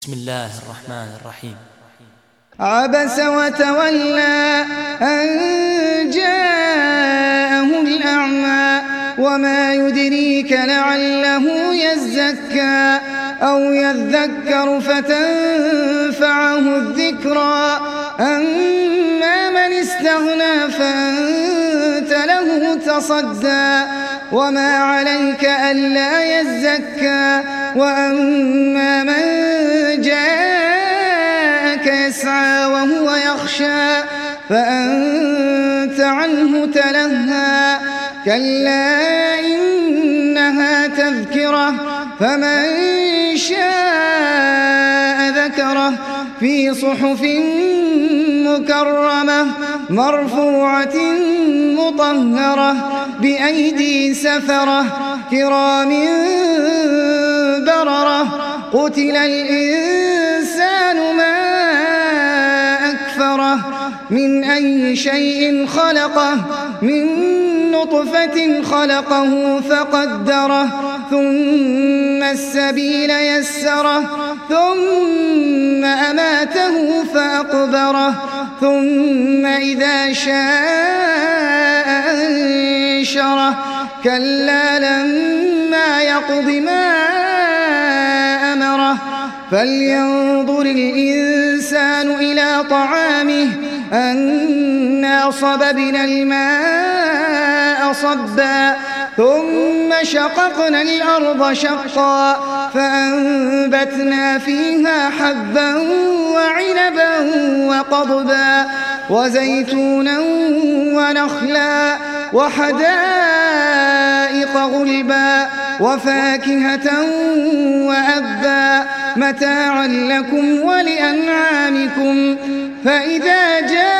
بسم الله الرحمن الرحيم. عبس وتولى أن جاءه الأعمى وما يدريك لعله يزكى أو يذكر فتنفعه الذكرى أما من استغنى فأنت له تصدى وما عليك ألا يزكى وأما من جاءك يسعى وهو يخشى فأنت عنه تلهى كلا إنها تذكرة فمن شاء ذكره في صحف مكرمة مرفوعة مطهرة بأيدي سفرة كرام بررة قتل الإنسان ما أكفره من أي شيء خلقه من نطفة خلقه فقدره ثم السبيل يسره ثم أماته فأقبره ثم إذا شاء أنشره كلا لما يقض ما أمره فلينظر الإنسان إلى طعامه أنا صببنا الماء صبا ثم شققنا الأرض شقا فأنبتنا فيها حبا وعنبا وقضبا وزيتونا ونخلا وحدائق غلبا وفاكهة وأبا متاعا لكم ولأنعامكم فإذا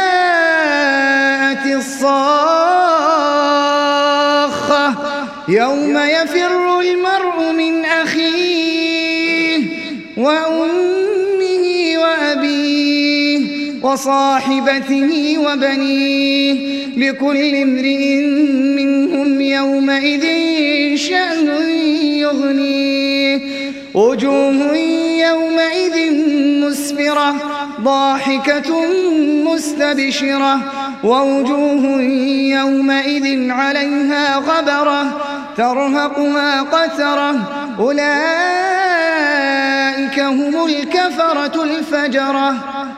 جاءت الصاخة يوم يفر المرء من أخيه وأمه وأبيه وصاحبته وبنيه لكل امرئ منهم يومئذ شأن يغنيه وجوه يومئذ مسفرة ضاحكة مستبشرة ووجوه يومئذ عليها غبرة ترهقها قترة أولئك هم الكفرة الفجرة.